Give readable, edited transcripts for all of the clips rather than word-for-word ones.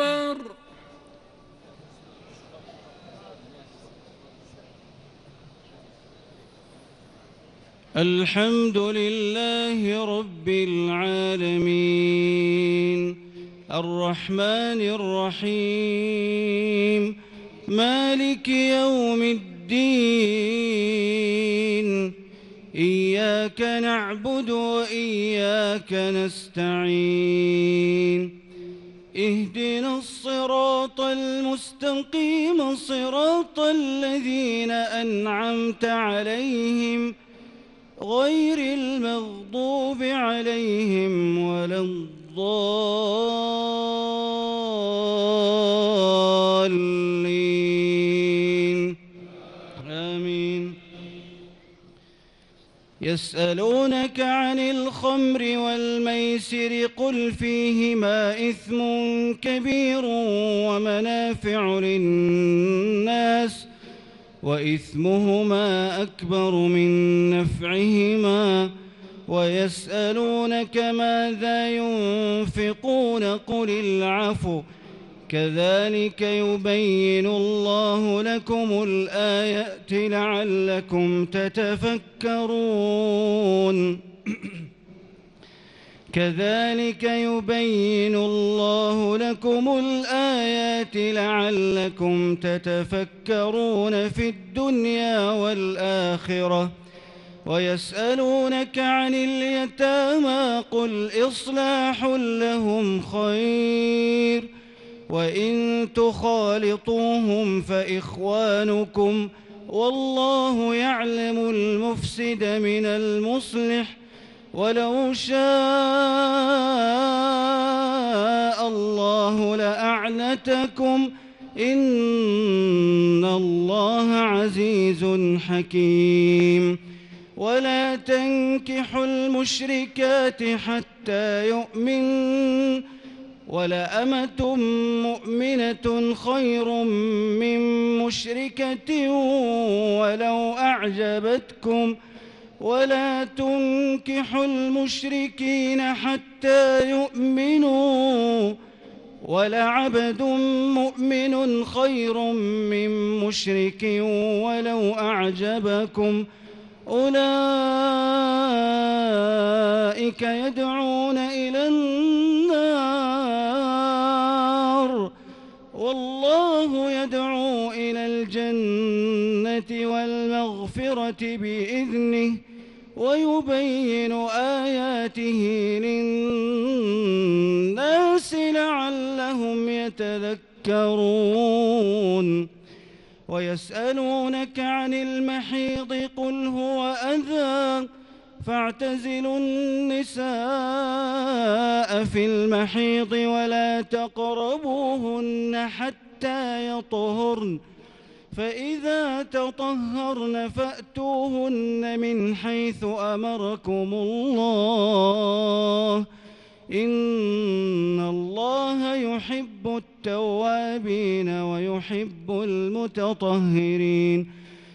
أكبر. الحمد لله رب العالمين الرحمن الرحيم مالك يوم الدين إياك نعبد وإياك نستعين اهدنا الصراط المستقيم صراط الذين أنعمت عليهم غير المغضوب عليهم ولا الضالين آمين. يسألونك عن الخمر والميسر قل فيهما إثم كبير ومنافع للناس وإثمهما أكبر من نفعهما ويسألونك ماذا ينفقون قل العفو كذلك يبين الله لكم الآيات لعلكم تتفكرون كذلك يبين الله لكم الآيات لعلكم تتفكرون في الدنيا والآخرة ويسألونك عن اليتامى قل إصلاح لهم خير وإن تخالطوهم فإخوانكم والله يعلم المفسد من المصلح ولو شاء الله لأعنتكم إن الله عزيز حكيم ولا تنكحوا المشركات حتى يؤمنوا ولأمة مؤمنة خير من مشركة ولو أعجبتكم ولا تنكحوا المشركين حتى يؤمنوا ولعبد مؤمن خير من مشرك ولو أعجبكم أولئك يدعون إلى النار والله يدعو إلى الجنة والمغفرة بإذنه ويبين آياته للناس لعلهم يتذكرون ويسألونك عن المحيض قل هو أذى فاعتزلوا النساء في المحيض ولا تقربوهن حتى يطهرن فإذا تطهرن فأتوهن من حيث أمركم الله إن الله يحب التوابين ويحب المتطهرين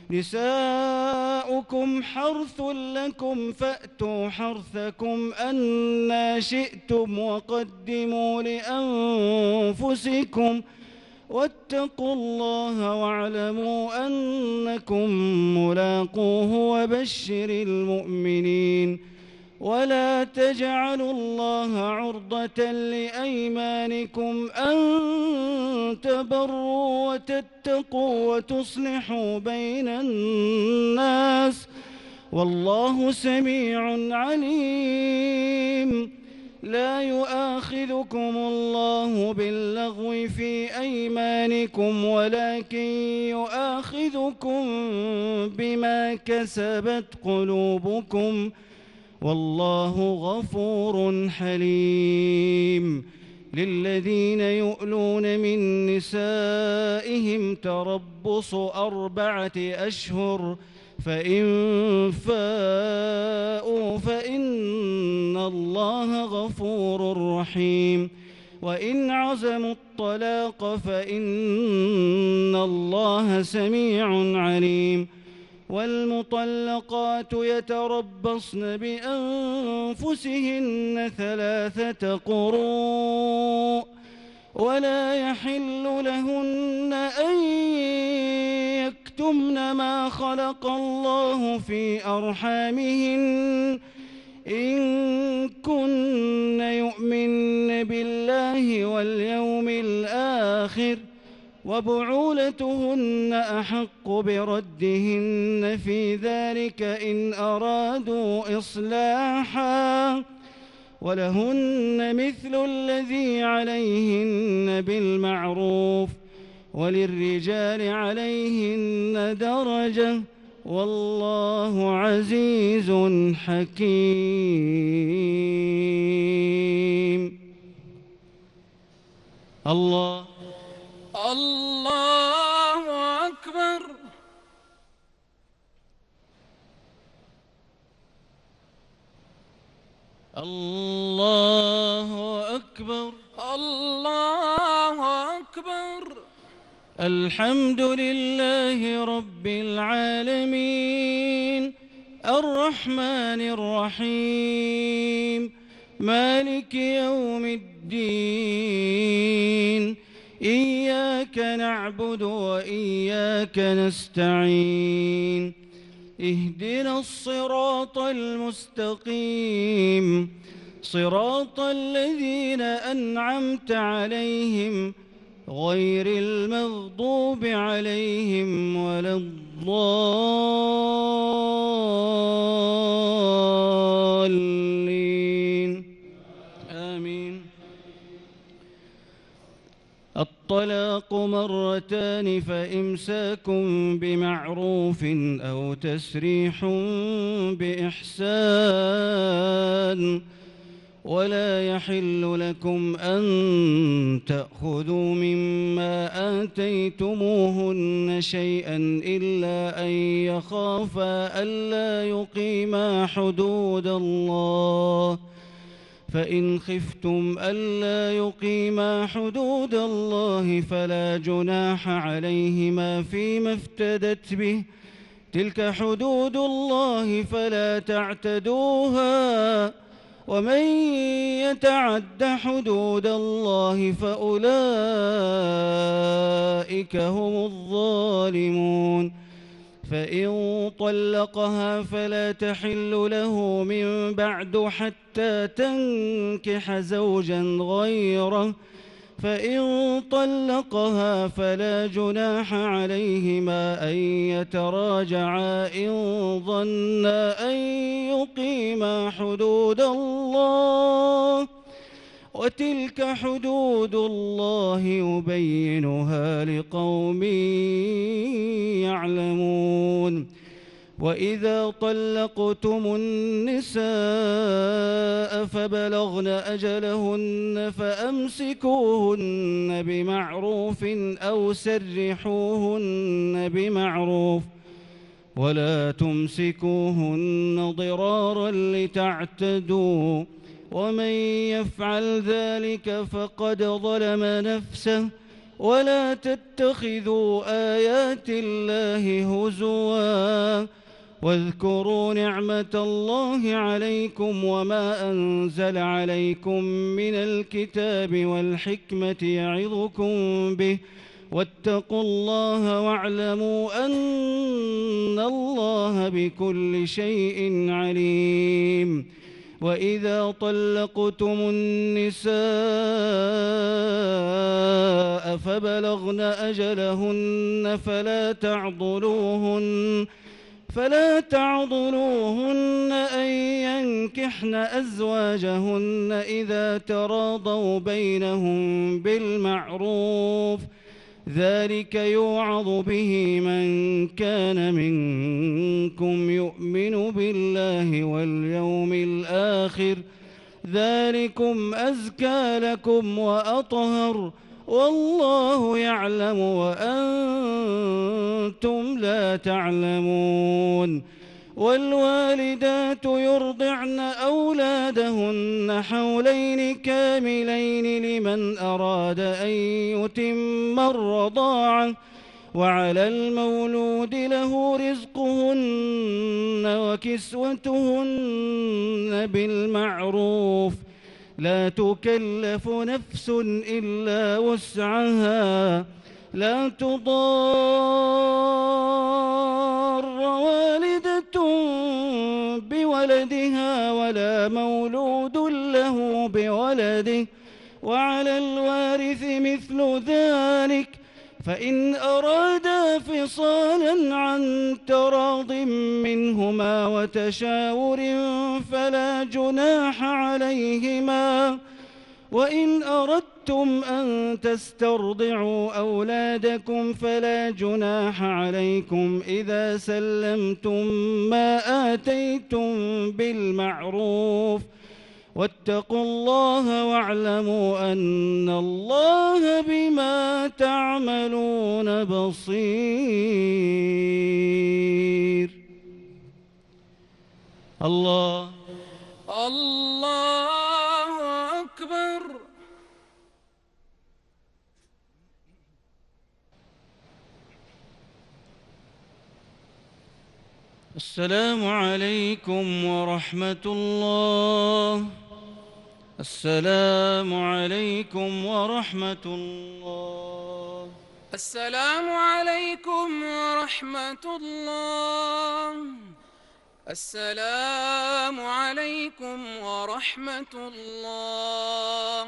نساؤكم حرث لكم فأتوا حرثكم أنى شئتم وقدموا لأنفسكم واتقوا الله واعلموا أنكم ملاقوه وبشر المؤمنين ولا تجعلوا الله عرضة لأيمانكم أن تبروا وتتقوا وتصلحوا بين الناس والله سميع عليم لا يؤاخذكم الله باللغو في أيمانكم ولكن يؤاخذكم بما كسبت قلوبكم والله غفور حليم للذين يؤلون من نسائهم تربص 4 أشهر فإن فاءوا فإن الله غفور رحيم وإن عزموا الطلاق فإن الله سميع عليم والمطلقات يتربصن بأنفسهن 3 قروء ولا يحل لهن أن يكتمن ما خلق الله في أرحامهن إن كن يؤمن بالله واليوم الآخر وبعولتهن أحق بردهن في ذلك إن أرادوا إصلاحا ولهن مثل الذي عليهن بالمعروف وللرجال عليهن درجة والله عزيز حكيم. الله أكبر. الله أكبر. الله أكبر. الحمد لله رب العالمين الرحمن الرحيم مالك يوم الدين إياك نعبد وإياك نستعين اهدنا الصراط المستقيم صراط الذين أنعمت عليهم غير المغضوب عليهم ولا الضالين آمين. الطلاق مرتان فإمساك بمعروف أو تسريح بإحسان ولا يحل لكم أن تأخذوا مما آتيتموهن شيئا إلا أن يخافا ألا يقيما حدود الله فإن خفتم ألا يقيما حدود الله فلا جناح عليهما فيما افتدت به تلك حدود الله فلا تعتدوها ومن يتعد حدود الله فأولئك هم الظالمون. فإن طلقها فلا تحل له من بعد حتى تنكح زوجا غيره فإن طلقها فلا جناح عليهما أن يتراجعا إن ظنا أن يقيما حدود الله وتلك حدود الله يبينها لقوم يعلمون. وإذا طلقتم النساء فبلغن أجلهن فأمسكوهن بمعروف أو سرحوهن بمعروف ولا تمسكوهن ضرارا لتعتدوا ومن يفعل ذلك فقد ظلم نفسه ولا تتخذوا آيات الله هزوا واذكروا نعمة الله عليكم وما أنزل عليكم من الكتاب والحكمة يعظكم به واتقوا الله واعلموا أن الله بكل شيء عليم. وإذا طلقتم النساء فبلغن أجلهن فلا تعضلوهن أن ينكحن أزواجهن إذا تراضوا بينهم بالمعروف ذلك يوعظ به من كان منكم يؤمن بالله واليوم الآخر ذلكم أزكى لكم وأطهر والله يعلم وأنتم لا تعلمون. والوالدات يرضعن أولادهن حولين كاملين لمن أراد أن يتم الرضاعة وعلى المولود له رزقهن وكسوتهن بالمعروف لا تكلف نفس إلا وسعها لا تضار والدة بولدها ولا مولود له بولده وعلى الوارث مثل ذلك فإن أرادا فصالا عن تراض منهما وتشاور فلا جناح عليهما وإن أردتم أن تسترضعوا أولادكم فلا جناح عليكم إذا سلمتم ما آتيتم بالمعروف واتقوا الله واعلموا أن الله بما تعملون بصير. الله أكبر. السلام عليكم ورحمة الله. السلام عليكم ورحمة الله. السلام عليكم ورحمة الله. السلام عليكم ورحمة الله.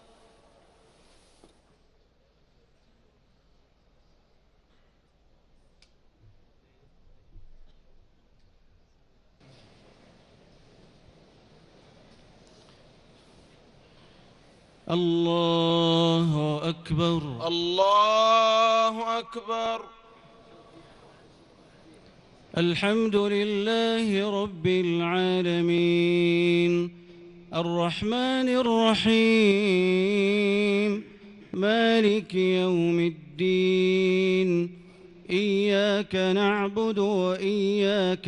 الله أكبر. الله أكبر. الحمد لله رب العالمين الرحمن الرحيم مالك يوم الدين إياك نعبد وإياك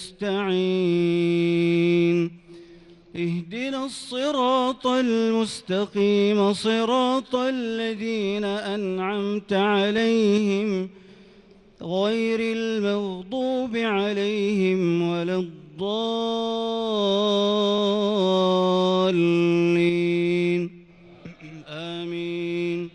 نستعين اهدنا الصراط المستقيم صراط الذين أنعمت عليهم غير المغضوب عليهم ولا الضالين آمين.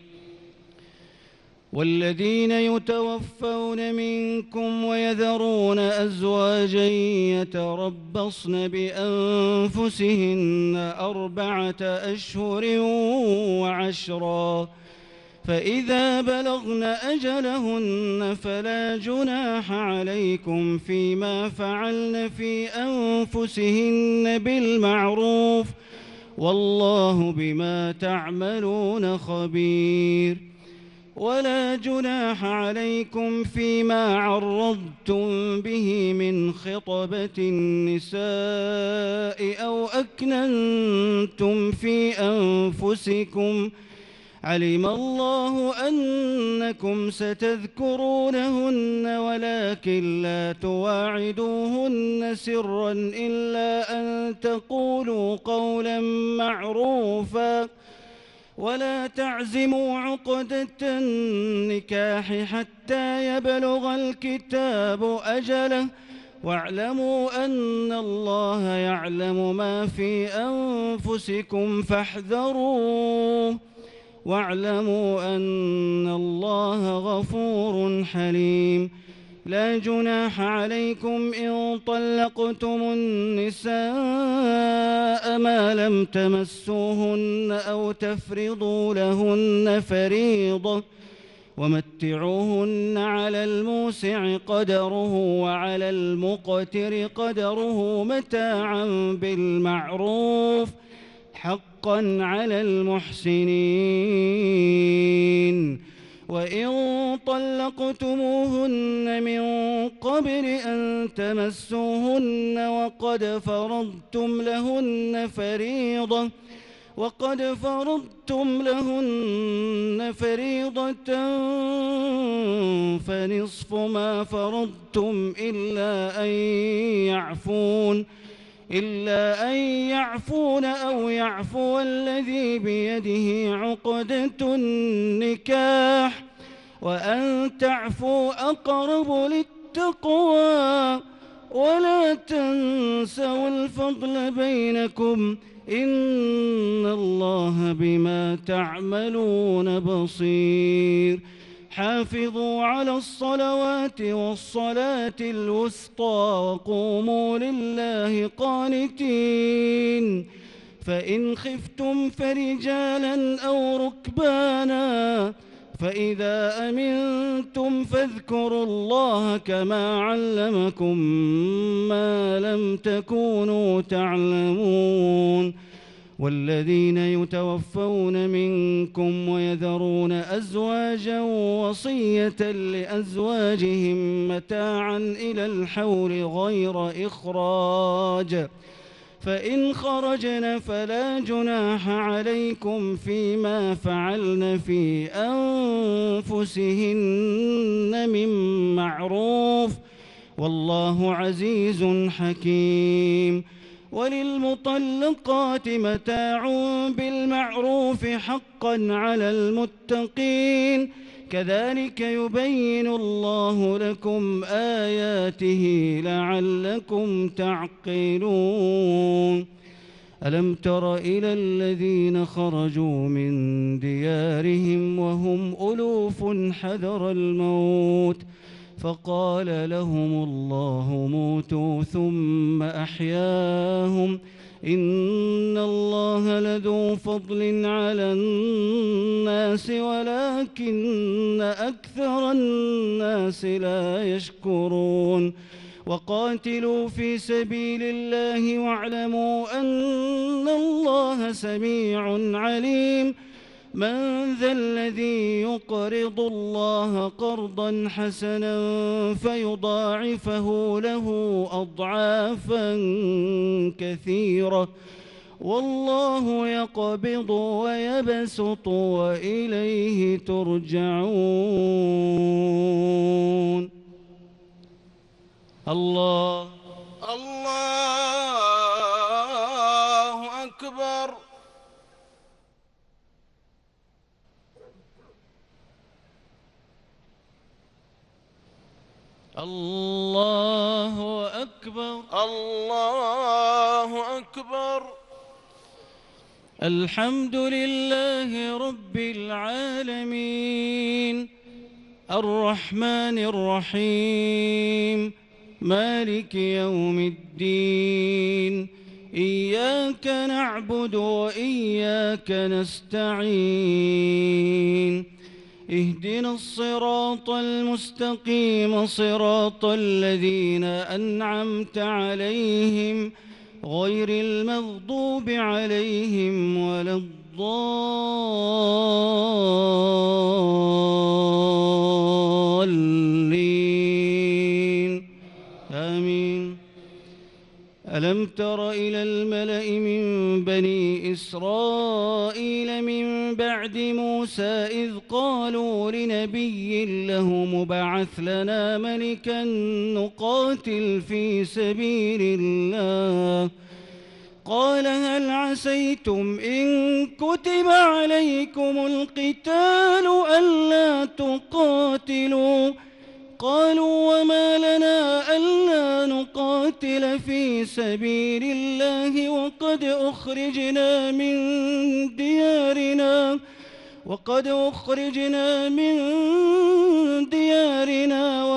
والذين يتوفون منكم ويذرون أزواجا يتربصن بأنفسهن 4 أشهر وعشرا فإذا بلغن أجلهن فلا جناح عليكم فيما فعلن في أنفسهن بالمعروف والله بما تعملون خبير. ولا جناح عليكم فيما عرضتم به من خطبة النساء أو أكننتم في أنفسكم علم الله أنكم ستذكرونهن ولكن لا تواعدوهن سرا إلا أن تقولوا قولا معروفا ولا تعزموا عقدة النكاح حتى يبلغ الكتاب أجله واعلموا أن الله يعلم ما في أنفسكم فاحذروه واعلموا أن الله غفور حليم. لا جناح عليكم إن طلقتم النساء ما لم تمسوهن أو تفرضوا لهن فريضة ومتعوهن على الموسع قدره وعلى المقتر قدره متاعا بالمعروف حقا على المحسنين. وإن طلقتموهن من قبل أن تمسوهن وقد فرضتم لهن فريضة فنصف ما فرضتم إلا أن يعفون أو يعفو الذي بيده عقدة النكاح وأن تعفوا أقرب للتقوى ولا تنسوا الفضل بينكم إن الله بما تعملون بصير. حافظوا على الصلوات والصلاة الوسطى وقوموا لله قانتين. فإن خفتم فرجالا أو ركبانا فإذا أمنتم فاذكروا الله كما علمكم ما لم تكونوا تعلمون. والذين يتوفون منكم ويذرون أزواجا وصية لأزواجهم متاعا إلى الحول غير إخراج، فإن خرجن فلا جناح عليكم فيما فعلن في أنفسهن من معروف، والله عزيز حكيم. وللمطلقات متاع بالمعروف حقا على المتقين، كذلك يبين الله لكم آياته لعلكم تعقلون. ألم تر إلى الذين خرجوا من ديارهم وهم ألوف حذر الموت فقال لهم الله موتوا ثم أحياهم، إن الله لذو فضل على الناس ولكن أكثر الناس لا يشكرون. وقاتلوا في سبيل الله واعلموا أن الله سميع عليم. من ذا الذي يقرض الله قرضا حسنا فيضاعفه له أضعافا كثيرة، والله يقبض ويبسط وإليه ترجعون. الله أكبر. الله أكبر. الله أكبر. الحمد لله رب العالمين الرحمن الرحيم مالك يوم الدين، إياك نعبد وإياك نستعين. اهدنا الصراط المستقيم صراط الذين أنعمت عليهم غير المغضوب عليهم ولا الضالين آمين. ألم تر إلى الملأ من بني إسرائيل من بعد موسى إذ قالوا لنبي له مبعث لنا ملكا نقاتل في سبيل الله، قال هل عسيتم إن كتب عليكم القتال ألا تقاتلوا؟ قالوا وما لنا ألا نقاتل في سبيل الله وقد أخرجنا من ديارنا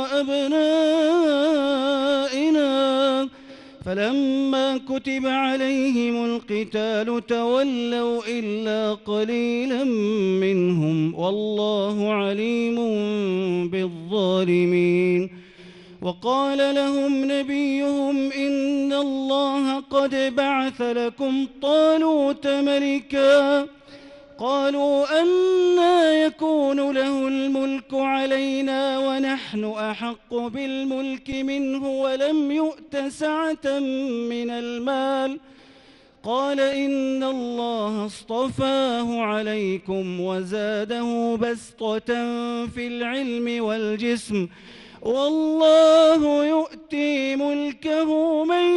وأبنائنا، فلما كتب عليهم القتال تولوا إلا قليلا منهم والله عليم بالظالمين. وقال لهم نبيهم إن الله قد بعث لكم طالوت ملكا، قالوا أنى يكون له الملك علينا ونحن أحق بالملك منه ولم يؤت سعة من المال، قال إن الله اصطفاه عليكم وزاده بسطة في العلم والجسم، والله يؤتي ملكه من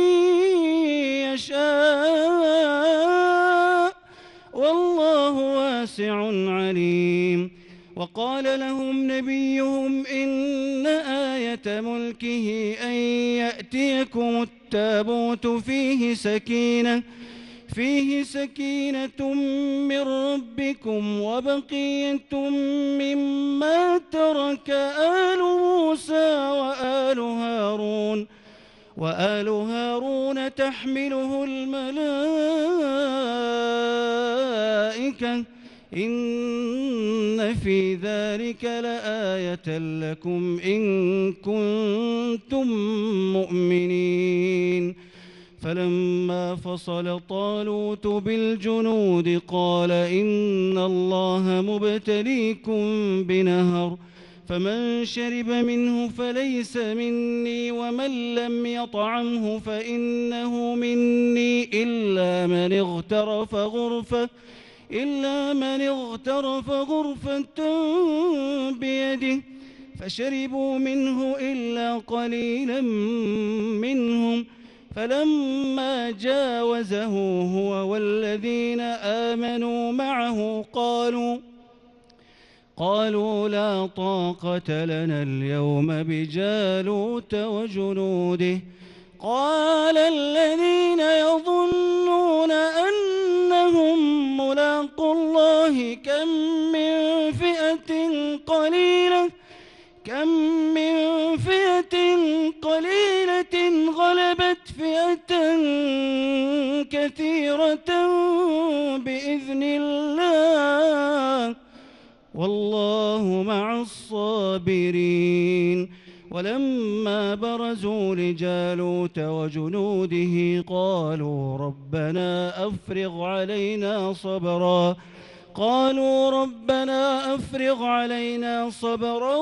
يشاء والله واسع عليم. وقال لهم نبيهم إن آية ملكه أن يأتيكم التابوت فيه سكينة من ربكم وبقية مما ترك آل موسى وآل هارون تحمله الملائكة إن في ذلك لآية لكم إن كنتم مؤمنين فلما فصل طالوت بالجنود قال إن الله مبتليكم بنهر فمن شرب منه فليس مني ومن لم يطعمه فإنه مني إلا من اغترف غرفة بيده فشربوا منه إلا قليلا منهم فلما جاوزه هو والذين آمنوا معه قالوا لا طاقة لنا اليوم بجالوت وجنوده قال الذين يظنون أنهم ملاقو الله كم من فئة قليلة غلبت فئة كثيرة بإذن الله والله مع الصابرين ولما برزوا لجالوت وجنوده قالوا ربنا أفرغ علينا صبرا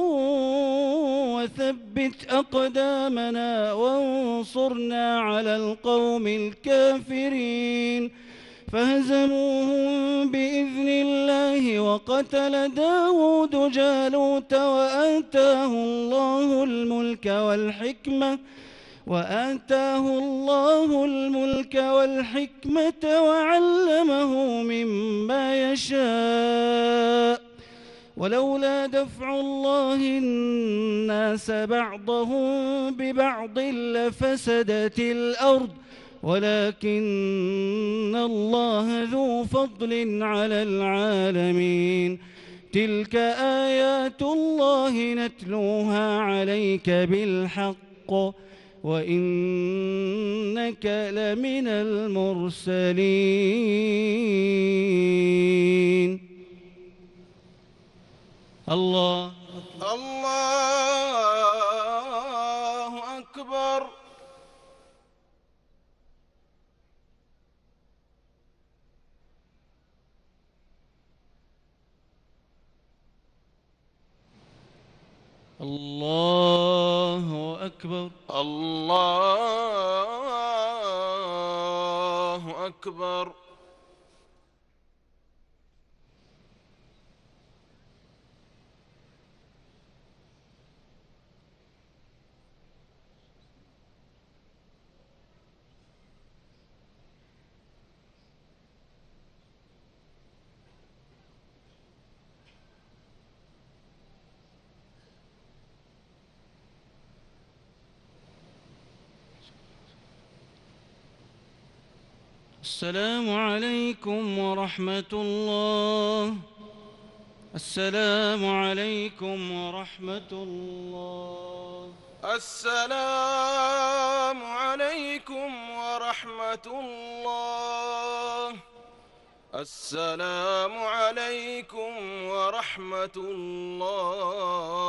وثبت أقدامنا وانصرنا على القوم الكافرين فهزموهم بإذن الله وقتل داود جالوت وآتاه الله الملك والحكمة وعلمه مما يشاء ولولا دفع الله الناس بعضهم ببعض لفسدت الأرض ولكن الله ذو فضل على العالمين تلك آيات الله نتلوها عليك بالحق وإنك لمن المرسلين الله أكبر الله أكبر الله أكبر السلام عليكم ورحمة الله السلام عليكم ورحمة الله السلام عليكم ورحمة الله السلام عليكم ورحمة الله